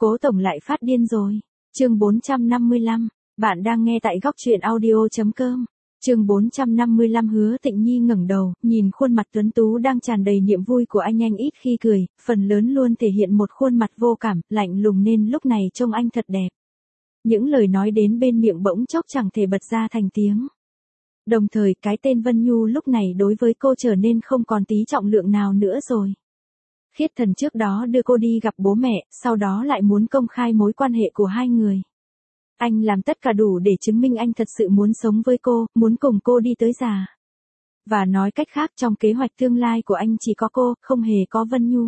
Cố tổng lại phát điên rồi. Chương 455, bạn đang nghe tại góc truyện audio.com. Chương 455 Hứa Tịnh Nhi ngẩng đầu, nhìn khuôn mặt tuấn tú đang tràn đầy niềm vui của anh ít khi cười, phần lớn luôn thể hiện một khuôn mặt vô cảm, lạnh lùng nên lúc này trông anh thật đẹp. Những lời nói đến bên miệng bỗng chốc chẳng thể bật ra thành tiếng. Đồng thời cái tên Vân Nhu lúc này đối với cô trở nên không còn tí trọng lượng nào nữa rồi. Khiết Thần trước đó đưa cô đi gặp bố mẹ, sau đó lại muốn công khai mối quan hệ của hai người. Anh làm tất cả đủ để chứng minh anh thật sự muốn sống với cô, muốn cùng cô đi tới già. Và nói cách khác trong kế hoạch tương lai của anh chỉ có cô, không hề có Vân Nhu.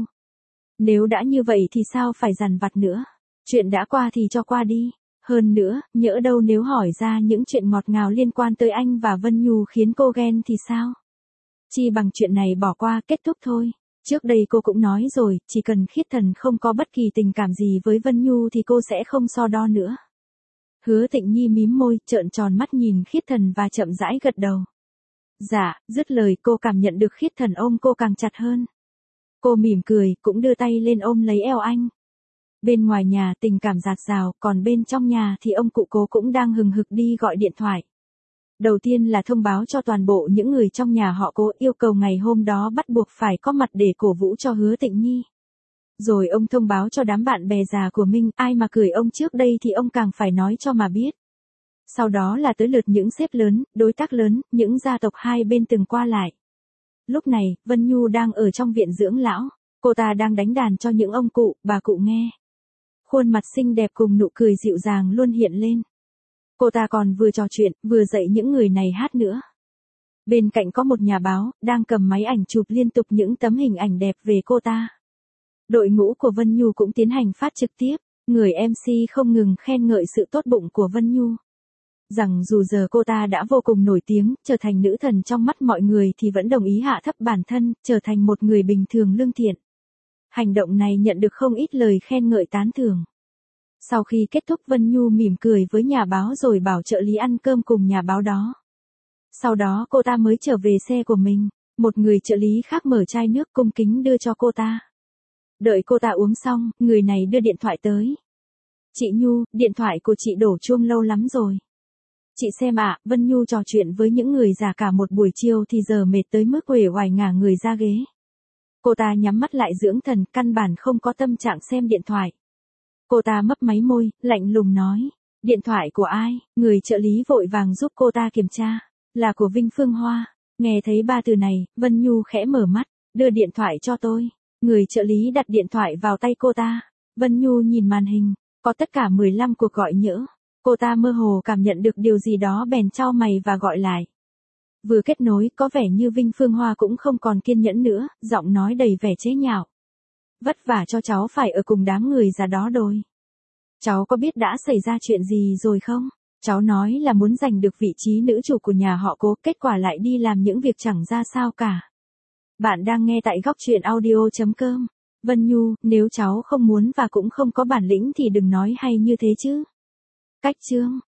Nếu đã như vậy thì sao phải dằn vặt nữa. Chuyện đã qua thì cho qua đi. Hơn nữa, nhỡ đâu nếu hỏi ra những chuyện ngọt ngào liên quan tới anh và Vân Nhu khiến cô ghen thì sao? Chi bằng chuyện này bỏ qua kết thúc thôi. Trước đây cô cũng nói rồi, chỉ cần Khiết Thần không có bất kỳ tình cảm gì với Vân Nhu thì cô sẽ không so đo nữa. Hứa Tịnh Nhi mím môi, trợn tròn mắt nhìn Khiết Thần và chậm rãi gật đầu. Dạ, dứt lời cô cảm nhận được Khiết Thần ôm cô càng chặt hơn. Cô mỉm cười, cũng đưa tay lên ôm lấy eo anh. Bên ngoài nhà tình cảm dạt dào, còn bên trong nhà thì ông cụ Cố cũng đang hừng hực đi gọi điện thoại. Đầu tiên là thông báo cho toàn bộ những người trong nhà họ Cố, yêu cầu ngày hôm đó bắt buộc phải có mặt để cổ vũ cho Hứa Tịnh Nhi. Rồi ông thông báo cho đám bạn bè già của Minh, ai mà cười ông trước đây thì ông càng phải nói cho mà biết. Sau đó là tới lượt những sếp lớn, đối tác lớn, những gia tộc hai bên từng qua lại. Lúc này, Vân Nhu đang ở trong viện dưỡng lão, cô ta đang đánh đàn cho những ông cụ, bà cụ nghe. Khuôn mặt xinh đẹp cùng nụ cười dịu dàng luôn hiện lên. Cô ta còn vừa trò chuyện, vừa dạy những người này hát nữa. Bên cạnh có một nhà báo, đang cầm máy ảnh chụp liên tục những tấm hình ảnh đẹp về cô ta. Đội ngũ của Vân Nhu cũng tiến hành phát trực tiếp, người MC không ngừng khen ngợi sự tốt bụng của Vân Nhu. Rằng dù giờ cô ta đã vô cùng nổi tiếng, trở thành nữ thần trong mắt mọi người thì vẫn đồng ý hạ thấp bản thân, trở thành một người bình thường lương thiện. Hành động này nhận được không ít lời khen ngợi tán thưởng. Sau khi kết thúc Vân Nhu mỉm cười với nhà báo rồi bảo trợ lý ăn cơm cùng nhà báo đó. Sau đó cô ta mới trở về xe của mình, một người trợ lý khác mở chai nước cung kính đưa cho cô ta. Đợi cô ta uống xong, người này đưa điện thoại tới. Chị Nhu, điện thoại của chị đổ chuông lâu lắm rồi. Chị xem ạ, Vân Nhu trò chuyện với những người già cả một buổi chiều thì giờ mệt tới mức uể oải ngả người ra ghế. Cô ta nhắm mắt lại dưỡng thần, căn bản không có tâm trạng xem điện thoại. Cô ta mấp máy môi, lạnh lùng nói. Điện thoại của ai? Người trợ lý vội vàng giúp cô ta kiểm tra. Là của Vinh Phương Hoa. Nghe thấy ba từ này, Vân Nhu khẽ mở mắt, đưa điện thoại cho tôi. Người trợ lý đặt điện thoại vào tay cô ta. Vân Nhu nhìn màn hình, có tất cả 15 cuộc gọi nhỡ. Cô ta mơ hồ cảm nhận được điều gì đó bèn chau mày và gọi lại. Vừa kết nối, có vẻ như Vinh Phương Hoa cũng không còn kiên nhẫn nữa, giọng nói đầy vẻ chế nhạo. Vất vả cho cháu phải ở cùng đám người già đó rồi. Cháu có biết đã xảy ra chuyện gì rồi không? Cháu nói là muốn giành được vị trí nữ chủ của nhà họ Cố, kết quả lại đi làm những việc chẳng ra sao cả. Bạn đang nghe tại góc truyện audio.com. Vân Nhu, nếu cháu không muốn và cũng không có bản lĩnh thì đừng nói hay như thế chứ. Cách chương.